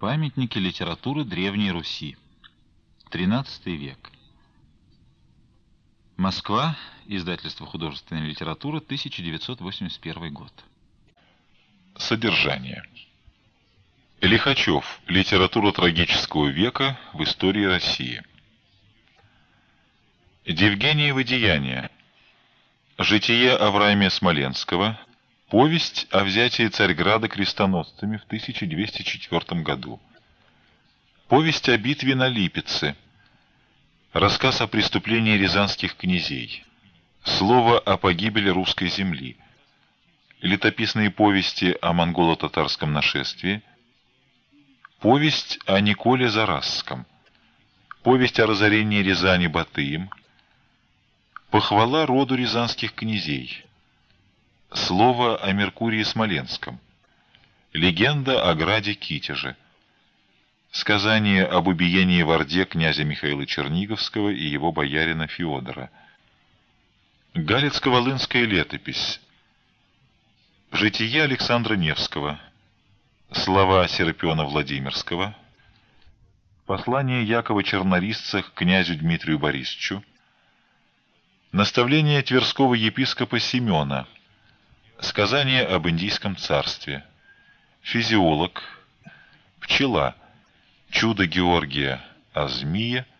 Памятники литературы Древней Руси. XIII век. Москва. Издательство «Художественная литература», 1981 год. Содержание. Лихачев. Литература трагического века в истории России. Евгениевы деяния. Житие Авраамия Смоленского. Повесть о взятии Царьграда крестоносцами в 1204 году. Повесть о битве на Липеце. Рассказ о преступлении рязанских князей. Слово о погибели русской земли. Летописные повести о монголо-татарском нашествии. Повесть о Николе Зарасском. Повесть о разорении Рязани Батыем. Похвала роду рязанских князей. Слово о Меркурии Смоленском. Легенда о граде Китеже. Сказание об убиении в Орде князя Михаила Черниговского и его боярина Феодора. Галицко-Волынская летопись. Житие Александра Невского. Слова Серапиона Владимирского. Послание Якова Чернорисца к князю Дмитрию Борисовичу. Наставление тверского епископа Семена. Сказание об Индийском царстве. Физиолог. Пчела. Чудо Георгия о змее.